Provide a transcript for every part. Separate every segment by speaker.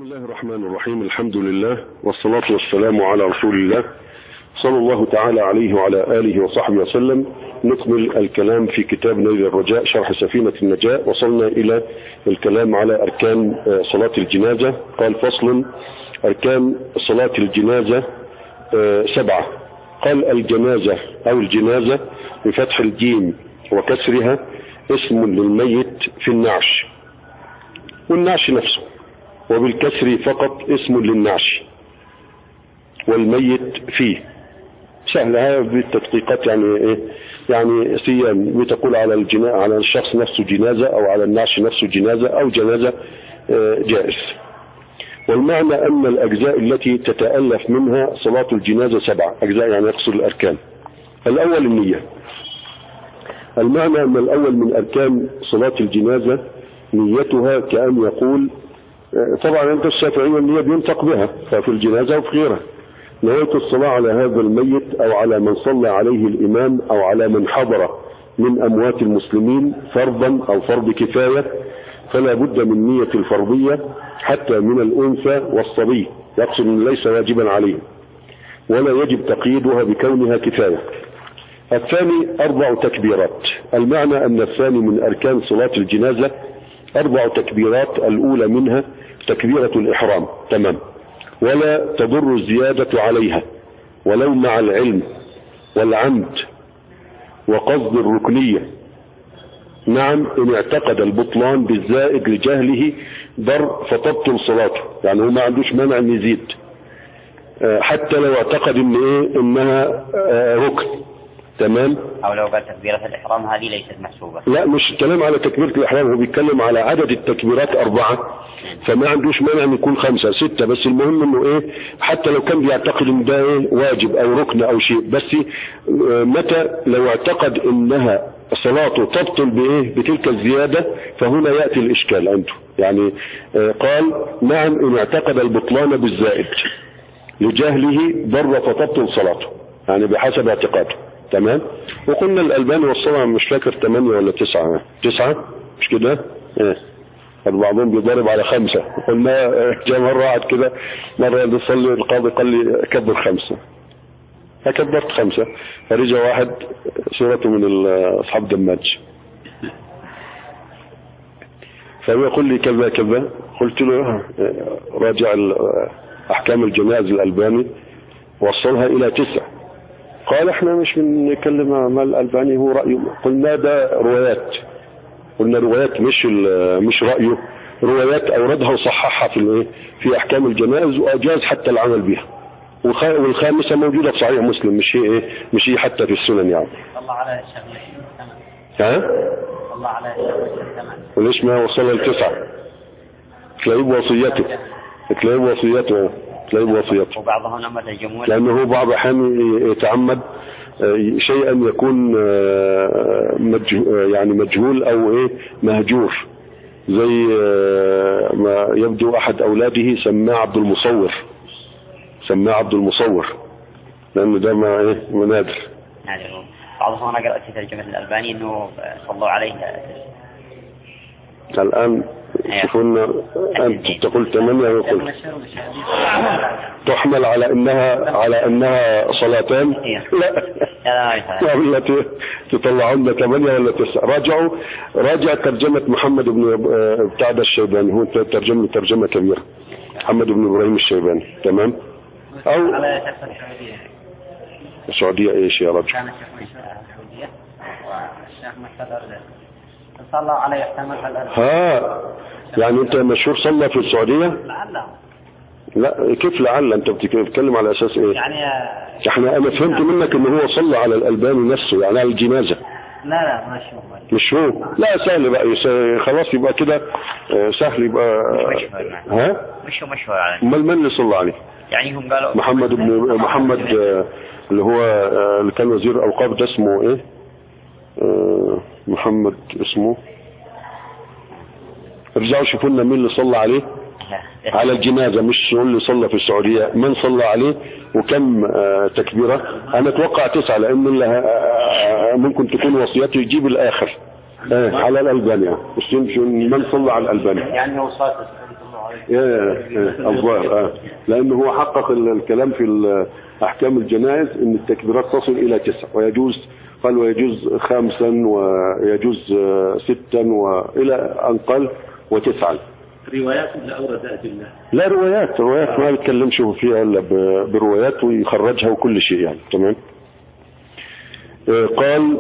Speaker 1: الله الرحمن الرحيم. الحمد لله والصلاة والسلام على رسول الله صلى الله تعالى عليه وعلى آله وصحبه وسلم. نكمل الكلام في كتاب نيل الرجاء شرح سفينة النجاة. وصلنا إلى الكلام على أركان صلاة الجنازة. قال: فصل: أركان صلاة الجنازة 7. قال: الجنازة أو الجنازة بفتح الجيم وكسرها اسم للميت في النعش، والنعش نفسه، وبالكسر فقط اسم للنعش والميت فيه. سهلها بالتدقيقات، يعني ايه؟ يعني سيان بتقول على الشخص نفسه جنازة، او على النعش نفسه جنازة، او جنازة جائز. والمعنى ان الاجزاء التي تتألف منها صلاة الجنازة 7 اجزاء، يعني يقصد الاركان. الاول النية. المعنى ان الاول من اركان صلاة الجنازة نيتها، كأن يقول، طبعا انت الشافعية النية بينطق بها، ففي الجنازة وفي غيرها: نويت الصلاة على هذا الميت او على من صلى عليه الامام او على من حضر من اموات المسلمين فرضا او فرض كفاية، فلا بد من نية الفرضية حتى من الانثى والصبي، يقصد ان ليس واجبا عليه ولا يجب تقييدها بكونها كفاية. الثاني 4 تكبيرات. المعنى ان الثاني من اركان صلاة الجنازة 4 تكبيرات. الاولى منها تكبيرة الاحرام، تمام، ولا تضر الزيادة عليها ولو مع العلم والعمد وقصد الركنية. نعم، ان اعتقد البطلان بالزائد لجهله ضر فتبطل صلاته، يعني هو ما عندوش مانع ان يزيد حتى لو اعتقد ان انها ركن، تمام.
Speaker 2: او لو قال تكبيرة الاحرام هذه ليست محسوبة.
Speaker 1: لا، مش الكلام على تكبيرة الاحرام، هو بيتكلم على عدد التكبيرات 4، فما عندوش مانع ان يكون 5 6، بس المهم انه ايه، حتى لو كان بيعتقد ان ده ايه واجب او ركن او شيء، بس متى لو اعتقد انها صلاته تبطل بايه بتلك الزيادة، فهنا يأتي الاشكال عنده. يعني قال: نعم، ان اعتقد البطلان بالزائد لجهله ضر فتبطل صلاته، يعني بحسب اعتقاده، تمام. وقلنا الألباني والصلاة مش فاكر 8 ولا 9 مش كده؟ بعضهم بيضرب على 5. قلنا جاء مرة قعد كده، مرة يصلي القاضي قال لي كبر 5، فكبرت 5، فرجع واحد صورته من أصحاب دماج، فيقول لي كذا كذا. قلت له: راجع أحكام الجنائز الألباني وصلها إلى 9. قال: احنا مش بنتكلم مع الألباني، هو رأيه. قلنا ده روايات، قلنا روايات مش رأيه، روايات أوردها وصححها في أحكام الجنائز، وأجاز حتى العمل بها. والخامسة موجودة في صحيح مسلم، مش هي حتى في السنن يعني.
Speaker 2: الله على الشيخ
Speaker 1: ها؟
Speaker 2: الله على الشيخ
Speaker 1: وليش ما وصل ل9؟ تلاقيه بوصيته،
Speaker 2: وبعضهم نمت الجمهور،
Speaker 1: لأنه هو بعض الأحيان يتعمد شيئا يكون يعني مجهول أو مهجور، زي ما يبدو أحد أولاده سماه عبد المصور، لأنه ده منادر.
Speaker 2: بعضهم أنا قرأت في ترجمة الألباني أنه صلوا عليه
Speaker 1: الآن. شوفون، أنت تقول 8 ويقول تحمل على أنها صلاتان. لا التي تطلعون 8 ولا 9. راجع ترجمة محمد بن بتاع الشيباني، هو ترجمة كبيرة، محمد بن إبراهيم الشيباني، تمام. أو السعودية ايش يا رجل؟
Speaker 2: كان السعودية والشيخ محتضر صلى عليه احتمال
Speaker 1: يعني انت مشهور صلى في السعودية؟ لا، كيف لعل؟ انت بتتكلم على اساس ايه؟
Speaker 2: يعني
Speaker 1: انا فهمت منك ان هو صلى على الألباني نفسه، يعني على الجنازة.
Speaker 2: لا
Speaker 1: مش هو. لا، سهل بقى، خلاص يبقى كده سهل، يبقى
Speaker 2: مش مشهور عليه.
Speaker 1: امال من اللي صلى عليه؟
Speaker 2: يعني هم قالوا
Speaker 1: محمد اللي هو اللي كان وزير الأوقاف، ده اسمه ايه؟ محمد اسمه. ارجعوا شوفوا لنا مين اللي صلى عليه على الجنازة، مش هو اللي صلى في السعودية، من صلى عليه وكم تكبيرة. انا اتوقع 9، لان ممكن تكون وصيته يجيب الاخر على الألباني، مش من صلى على الألباني.
Speaker 2: يعني هو صلى
Speaker 1: الظاهر لأنه هو حقق الكلام في أحكام الجنائز إن التكبيرات تصل إلى 9 ويجوز، قال ويجوز 5 ويجوز 6 وإلى أن قال 9.
Speaker 3: روايات ولا أورد أدلة؟
Speaker 1: لا روايات ما بيتكلمش فيها إلا بروايات ويخرجها وكل شيء يعني. تمام. قال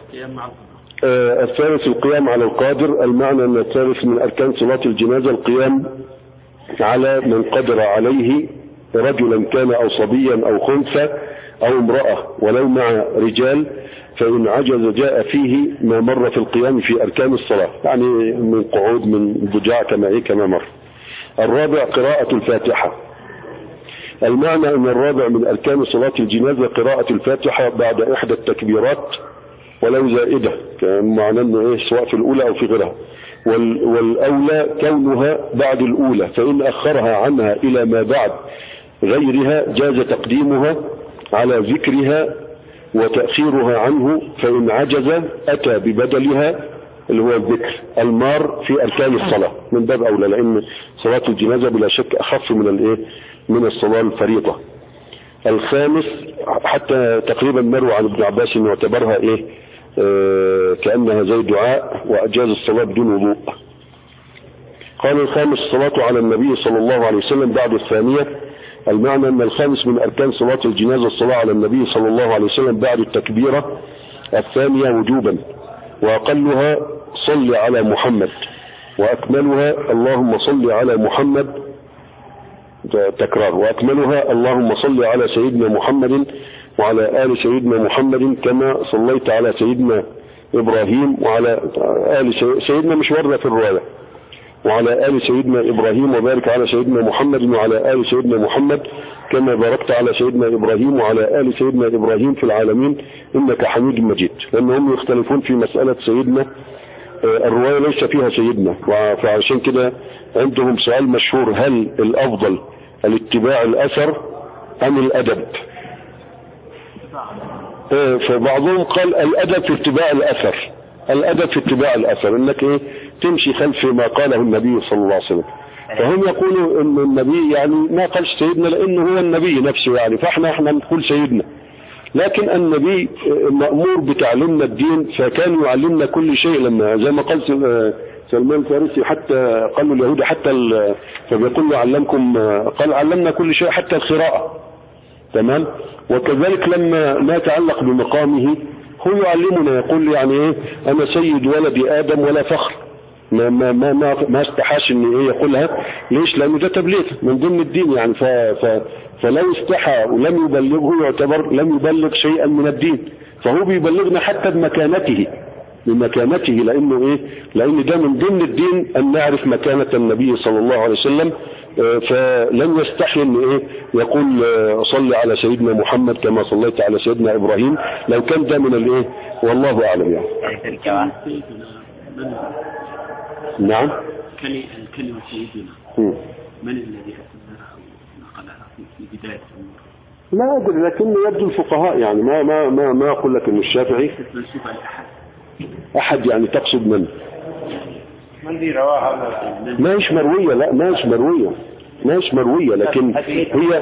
Speaker 1: الثالث القيام على القادر. المعنى أن الثالث من أركان صلاة الجنازة القيام على من قدر عليه، رجلا كان أو صبيا أو خنثى أو امرأة ولو مع رجال، فإن عجز جاء فيه ما مر في القيام في أركان الصلاة، يعني من قعود من ضجاع كما مر. الرابع قراءة الفاتحة. المعنى أن الرابع من أركان صلاة الجنازة قراءة الفاتحة بعد إحدى التكبيرات ولو زائدة، كان معنى أنه سواء في الأولى أو في غيرها، والأولى كونها بعد الأولى، فإن أخرها عنها إلى ما بعد غيرها جاز تقديمها على ذكرها وتأخيرها عنه، فإن عجز أتى ببدلها اللي هو الذكر المار في أركان الصلاة من باب أولى، لأن صلاة الجنازة بلا شك أخف من الصلاة الفريضة. الخامس حتى تقريبا مروى عن ابن عباس انه اعتبرها كأنها زي دعاء وأجاز الصلاة بدون وضوء. قال الخامس الصلاة على النبي صلى الله عليه وسلم بعد الثانية. المعنى أن الخامس من أركان صلاة الجنازة الصلاة على النبي صلى الله عليه وسلم بعد التكبيرة الثانية وجوبا، وأقلها صل على محمد، وأكملها اللهم صل على محمد تكرار، وأكملها اللهم صل على سيدنا محمد وعلى آل سيدنا محمد كما صليت على سيدنا إبراهيم وعلى آل سيدنا مش وردة في الرواية، وعلى آل سيدنا إبراهيم وبارك على سيدنا محمد وعلى آل سيدنا محمد كما باركت على سيدنا إبراهيم وعلى آل سيدنا إبراهيم في العالمين إنك حميد مجيد. لأنهم يختلفون في مسألة سيدنا، الرواية ليس فيها سيدنا، فعشان كده عندهم سؤال مشهور: هل الأفضل الاتباع الأثر أم الأدب؟ فبعضهم قال الأدب في اتباع الأثر، الأدب في اتباع الأثر، إنك تمشي خلف ما قاله النبي صلى الله عليه وسلم. فهم يقولوا إن النبي يعني ما قالش سيدنا لأنه هو النبي نفسه يعني، فإحنا نقول سيدنا، لكن النبي مأمور بتعلمنا الدين، فكان يعلمنا كل شيء. لما زي ما قال سلمان الفارسي حتى قالوا اليهود حتى فبيقول علمكم، قال علمنا كل شيء حتى القراءة. تمام. وكذلك لما ما يتعلق بمقامه هو يعلمنا، يقول يعني أنا سيد ولد آدم ولا فخر، ما استحاش ان يقولها. ليش؟ لانه ده تبليغ من ضمن الدين يعني، فلو استحى ولم يبلغه يعتبر لم يبلغ شيئا من الدين، فهو بيبلغنا حتى بمكانته لانه لان ده من ضمن الدين ان نعرف مكانة النبي صلى الله عليه وسلم. فلن يستحي ان يقول صلي على سيدنا محمد كما صليت على سيدنا ابراهيم، لو كان ده من والله اعلم يعني. نعم.
Speaker 3: الكلمة سيدنا من الذي أسماها أو نقلها في بداية الأمور؟
Speaker 1: لا أدري، لكن يبدو الفقهاء يعني ما أقول لك إن الشافعي أحد يعني تقصد من
Speaker 2: ذي رواها
Speaker 1: ما هيش مروية، لا ما هيش مروية لكن هي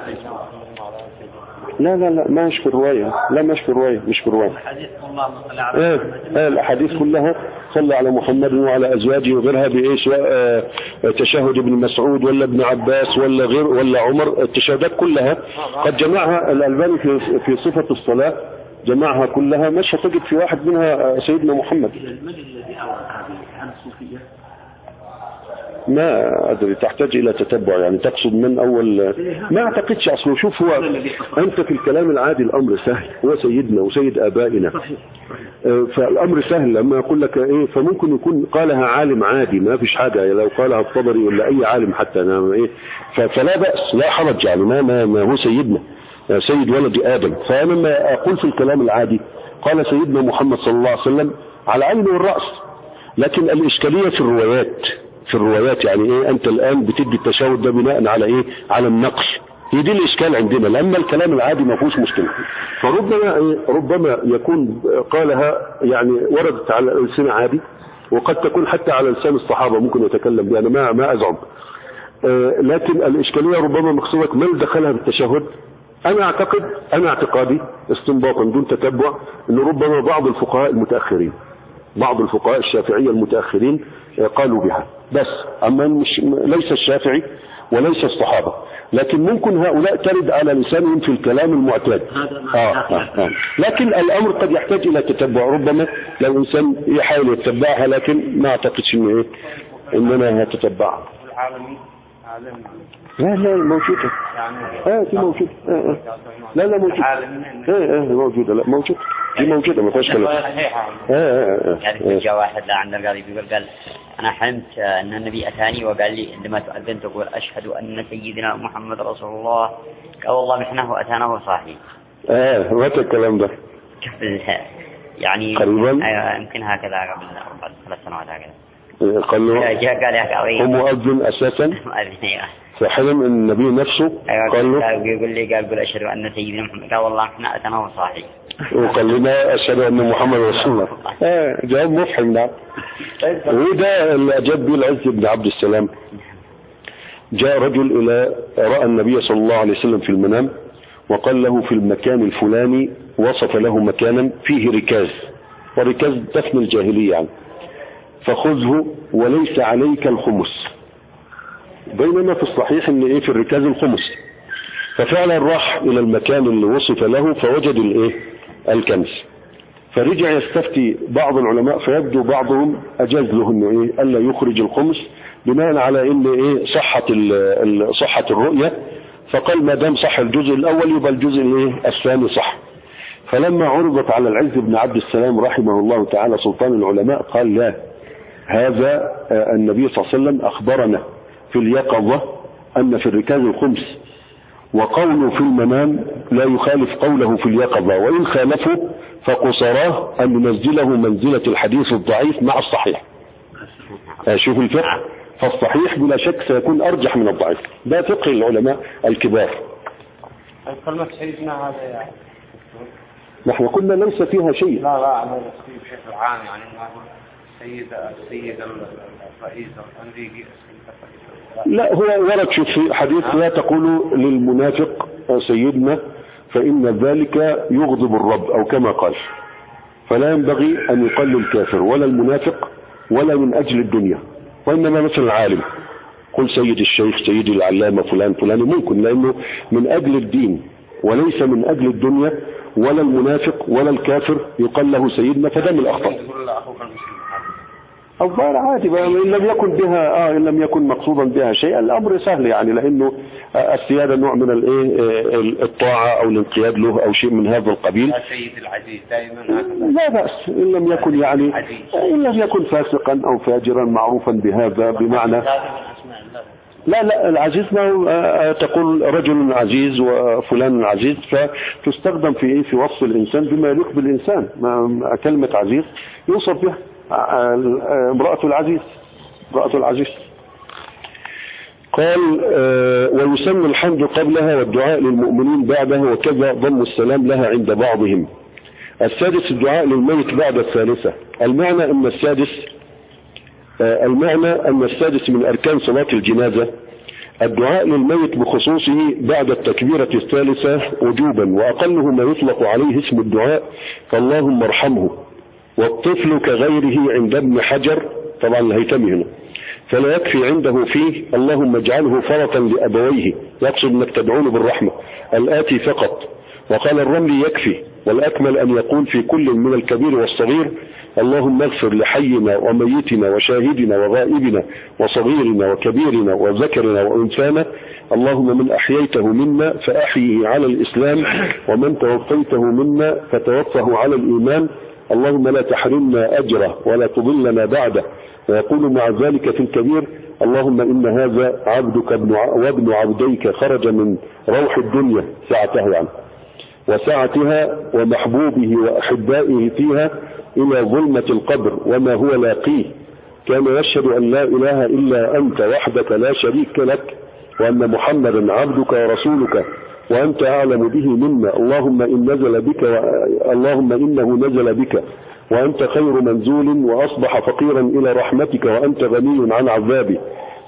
Speaker 1: لا ما هيش في الرواية، لا مش في الرواية، مش في الرواية. الأحاديث كلها صلى على محمد وعلى أزواجه وغيرها سواء تشهد ابن مسعود ولا ابن عباس ولا غير ولا عمر، التشهدات كلها قد جمعها الألباني في صفة الصلاة، جمعها كلها، مش هتجد في واحد منها سيدنا محمد.
Speaker 3: من الذي أورد هذه عن الصوفية؟
Speaker 1: ما أدري، تحتاج إلى تتبع يعني. تقصد من أول؟ ما أعتقدش. أصله شوف، هو أنت في الكلام العادي الأمر سهل، هو سيدنا وسيد آبائنا، فالأمر سهل. لما أقول لك فممكن يكون قالها عالم عادي ما فيش حاجة، لو قالها الطبري ولا أي عالم حتى فلا بأس، لا حرج يعني. ما هو سيدنا سيد ولد آدم. فأنا لما أقول في الكلام العادي قال سيدنا محمد صلى الله عليه وسلم على العين والرأس، لكن الإشكالية في الروايات يعني أنت الآن بتدي التشهد ده بناء على على النقل، هي دي الإشكال عندنا. لما الكلام العادي ما فيهوش مشكلة، فربما يكون قالها يعني وردت على لسان عادي، وقد تكون حتى على لسان الصحابة ممكن يتكلم بها، أنا ما أزعم. لكن الإشكالية ربما مقصودك من دخلها بالتشهد. أنا اعتقادي استنباطا دون تتبع أن ربما بعض الفقهاء المتأخرين، بعض الفقهاء الشافعية المتأخرين قالوا بها، بس أما ليس الشافعي وليس الصحابة، لكن ممكن هؤلاء ترد على لسانهم في الكلام المعتاد. لكن الأمر قد يحتاج إلى تتبع، ربما لو إنسان يحاول يتبعها، لكن ما أعتقدش إننا هتتبعها. لا موجودة. دي موجودة. لا موجودة. موجودة. لا موجودة. دي موجودة ما فيهاش كلام.
Speaker 2: يعني جاء واحد لا عند القاضي قال أنا حلمت أن النبي أتاني وقال لي عندما تؤذن تقول أشهد أن سيدنا محمد رسول الله، قال والله محنه وأتانا وصاحي.
Speaker 1: متى الكلام ده؟
Speaker 2: يعني
Speaker 1: قريبا.
Speaker 2: يمكن هكذا قبل 3 سنوات هكذا.
Speaker 1: قال له
Speaker 2: هو
Speaker 1: مؤذن أساسا فحلم النبي نفسه قال له
Speaker 2: قال أشهد أن سيدنا محمد، قال والله احنا أتنا وصاحي،
Speaker 1: وقال لنا أشهد أن محمد رسول الله. جواب مفحم ده. وده اللي أجاب به العز بن عبد السلام. جاء رجل رأى النبي صلى الله عليه وسلم في المنام وقال له في المكان الفلاني، وصف له مكانا فيه ركاز، وركاز دفن الجاهلية يعني، فخذه وليس عليك الخمس، بينما في الصحيح ان في الركاز الخمس. ففعلا راح الى المكان اللي وصف له فوجد الكنز، فرجع يستفتي بعض العلماء، فيبدو بعضهم اجاز له انه الا يخرج الخمس بناء على ان صحة الرؤية، فقال ما دام صح الجزء الاول يبقى الجزء الثاني صح. فلما عرضت على العز بن عبد السلام رحمه الله تعالى سلطان العلماء قال لا، هذا النبي صلى الله عليه وسلم أخبرنا في اليقظة أن في الركاز الخمس، وقوله في المنام لا يخالف قوله في اليقظة، وإن خالفه فقصراه أن ننزله منزلة الحديث الضعيف مع الصحيح. شوف الفقه، فالصحيح بلا شك سيكون أرجح من الضعيف، ده فقه العلماء الكبار.
Speaker 4: كلمة سيدنا هذا
Speaker 1: نحن قلنا ليس فيها شيء.
Speaker 4: لا أنا بشكل عام يعني السيد الرئيس الأمريكي.
Speaker 1: لا هو ورد في حديث لا تقول للمنافق سيدنا فإن ذلك يغضب الرب أو كما قال، فلا ينبغي أن يقال للكافر ولا المنافق ولا من أجل الدنيا، وإنما مثل العالم قل سيد الشيخ سيد العلامة فلان فلان، ممكن لأنه من أجل الدين وليس من أجل الدنيا، ولا المنافق ولا الكافر يقال له سيدنا، فده من الأخطاء. الظاهر عادي بقى إن لم يكن بها إن لم يكن مقصودا بها شيء، الأمر سهل يعني، لأنه السيادة نوع من الطاعة أو الانقياد له أو شيء من هذا القبيل.
Speaker 4: سيد العزيز دائما
Speaker 1: لا بأس إن لم يكن إن لم يكن فاسقا أو فاجرا معروفا بهذا بمعنى. لا العزيز ما تقول رجل عزيز وفلان عزيز، فتستخدم في وصف الإنسان بما يليق بالإنسان. كلمة عزيز يوصف بها امرأة العزيز. قال ويسمى الحمد قبلها والدعاء للمؤمنين بعدها، وكذا ضم السلام لها عند بعضهم. السادس الدعاء للميت بعد الثالثة. المعنى أن السادس من أركان صلاة الجنازة الدعاء للميت بخصوصه بعد التكبيرة الثالثة وجوبا، وأقله ما يطلق عليه اسم الدعاء فاللهم ارحمه، والطفل كغيره عند ابن حجر طبعا الهيثمي هنا، فلا يكفي عنده فيه اللهم اجعله فرطا لأبويه، يقصد انك تدعونه بالرحمة الآتي فقط. وقال الرملي يكفي، والأكمل أن يقول في كل من الكبير والصغير اللهم اغفر لحينا وميتنا وشاهدنا وغائبنا وصغيرنا وكبيرنا وذكرنا وأنثانا، اللهم من أحييته منا فأحيه على الإسلام، ومن توفيته منا فتوفه على الإيمان، اللهم لا تحرمنا أجره ولا تضلنا بعده. ويقول مع ذلك في الكبير اللهم إن هذا عبدك وابن عبديك خرج من روح الدنيا ساعتها يعني وساعتها ومحبوبه وأحبائه فيها إلى ظلمة القبر وما هو لاقيه، كان يشهد أن لا إله إلا أنت وحدك لا شريك لك، وأن محمدا عبدك ورسولك وأنت أعلم به منا، اللهم إنه نزل بك وأنت خير منزول، وأصبح فقيرا إلى رحمتك وأنت غني عن عذابه،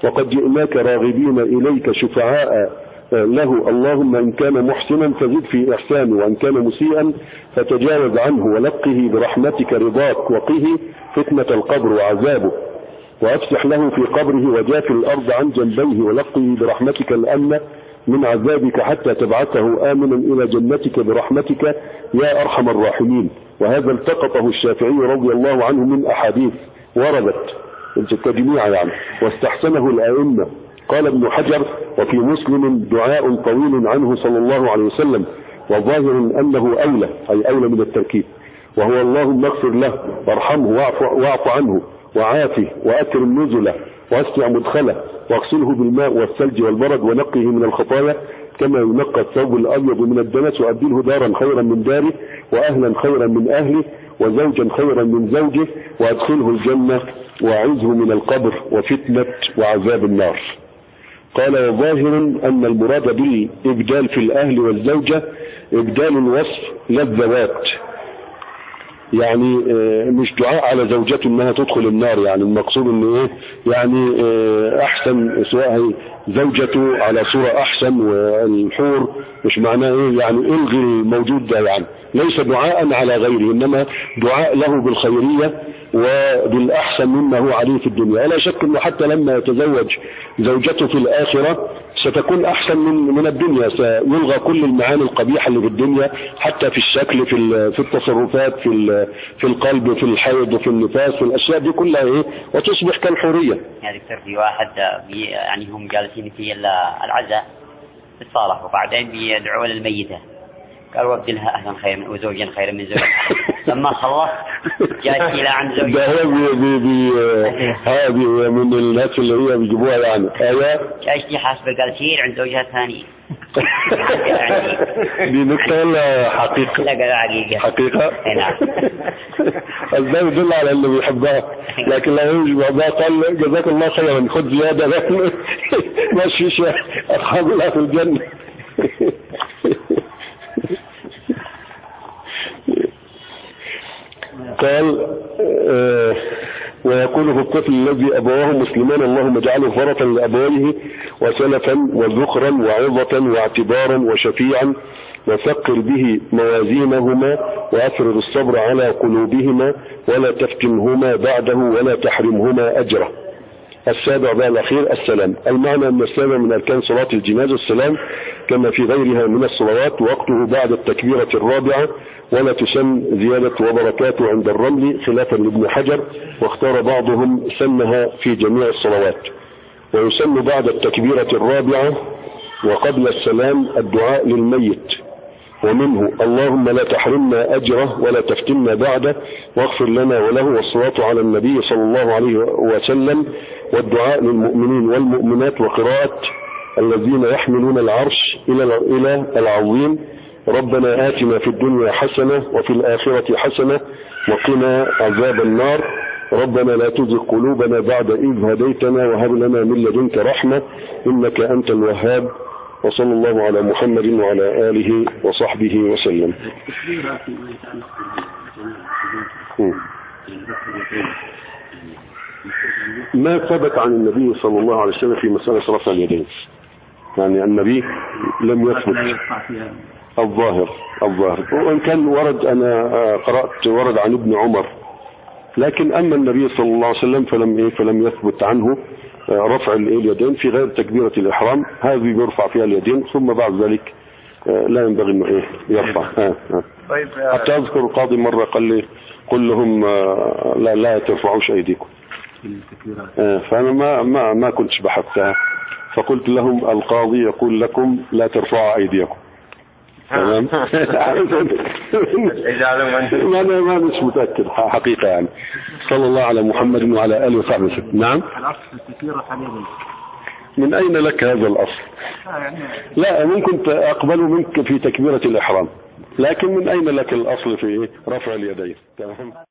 Speaker 1: وقد جئناك راغبين إليك شفعاء له، اللهم إن كان محسنا فزد في إحسانه، وإن كان مسيئا فتجاوز عنه، ولقه برحمتك رضاك، وقه فتنة القبر وعذابه، وأفسح له في قبره وجاف الأرض عن جنبيه، ولقه برحمتك الأمن من عذابك حتى تبعثه آمنا إلى جنتك برحمتك يا أرحم الراحمين. وهذا التقطه الشافعي رضي الله عنه من أحاديث وردت كجميع يعني، واستحسنه الأئمة. قال ابن حجر: وفي مسلم دعاء طويل عنه صلى الله عليه وسلم، وظاهر أنه أولى، أي أولى من التركيب، وهو اللهم اغفر له وارحمه واعف عنه وعافه وأكرم نزله واسع مدخله واغسله بالماء والثلج والبرد ونقه من الخطايا كما ينقى الثوب الأبيض من الدنس، وأبدله دارا خيرا من داره، وأهلا خيرا من أهله، وزوجا خيرا من زوجه، وأدخله الجنة، وأعوذه من القبر وفتنة وعذاب النار. قال: وظاهر أن المراد بالإبدال في الأهل والزوجة إبدال الوصف لا الذوات، يعني مش دعاء على زوجته انها تدخل النار، يعني المقصود ان ايه، يعني احسن، سواء هي زوجته على صورة احسن، والحور مش معناه ايه يعني الغي الموجود ده، يعني ليس دعاء على غيره، انما دعاء له بالخيرية وبالاحسن مما هو عليه في الدنيا. ولا شك انه حتى لما يتزوج زوجته في الاخرة ستكون احسن من الدنيا، سيلغى كل المعاني القبيحة اللي في الدنيا، حتى في الشكل، في التصرفات، في القلب، في الحيض، في النفاس، في الاشياء دي كلها ايه، وتصبح كالحورية.
Speaker 2: يعني دكتور، في واحد يعني هم جالسين في العزاء في الصالة، وبعدين بيدعوا للميتة، قال: وابدلها اهلا خيرا وزوجا خيرا من زوجها. لما خلص جاء إلى عن زوجها. ده
Speaker 1: هذه من الناس اللي هي بيجيبوها يعني
Speaker 2: جاء حاسبه قال سير عند زوجها الثاني.
Speaker 1: دي نكتة ولا حقيقة؟
Speaker 2: لا قال
Speaker 1: حقيقة.
Speaker 2: نعم.
Speaker 1: ازاي يدل على اللي بيحبها، لكن لو مش بيحبها قال جزاك الله خيرا خد زيادة، لكن ماشي أصحاب الله في الجنة. قال: ويقول في الطفل الذي أبواه مسلمان: اللهم اجعله فرطا لأبويه وسلفا وذخرا وعظة واعتبارا وشفيعا، وثقل به موازينهما، وأفرغ الصبر على قلوبهما، ولا تفتنهما بعده ولا تحرمهما أجره. السابع بقى الأخير السلام. المعنى أن السلام من أركان صلاة الجنازة السلام كما في غيرها من الصلوات، وقته بعد التكبيرة الرابعة، ولا تسن زيادة وبركاته عند الرمل خلافا لابن حجر، واختار بعضهم سنها في جميع الصلوات. ويسن بعد التكبيرة الرابعة وقبل السلام الدعاء للميت، ومنه: اللهم لا تحرمنا أجره ولا تفتنا بعده، واغفر لنا وله، والصلاة على النبي صلى الله عليه وسلم، والدعاء للمؤمنين والمؤمنات، وقراءة الذين يحملون العرش إلى العظيم: ربنا آتنا في الدنيا حسنة وفي الآخرة حسنة وقنا عذاب النار، ربنا لا تزغ قلوبنا بعد إذ هديتنا وهب لنا من لدنك رحمة إنك أنت الوهاب. وصلى الله على محمد وعلى آله وصحبه وسلم. ما ثبت عن النبي صلى الله عليه وسلم في مسألة رفع اليدين، يعني النبي لم يثبت الظاهر، وإن كان ورد، أنا قرأت ورد عن ابن عمر، لكن أما النبي صلى الله عليه وسلم فلم يثبت عنه رفع اليدين في غير تكبيرة الإحرام، هذه بيرفع فيها اليدين، ثم بعد ذلك لا ينبغي انه يرفع.
Speaker 5: طيب
Speaker 1: حتى أذكر القاضي مرة قال لي: قل لهم لا ترفعوش أيديكم. فأنا ما كنتش بحثتها، فقلت لهم: القاضي يقول لكم لا ترفعوا أيديكم. تمام. انا ما مش متاكد حقيقه يعني. صلى الله على محمد وعلى اله وصحبه وسلم. نعم.
Speaker 3: الاصل التكبير حاليا.
Speaker 1: من اين لك هذا الاصل؟ لا، ممكن اقبله منك في تكبيره الاحرام، لكن من اين لك الاصل في رفع اليدين؟ تمام.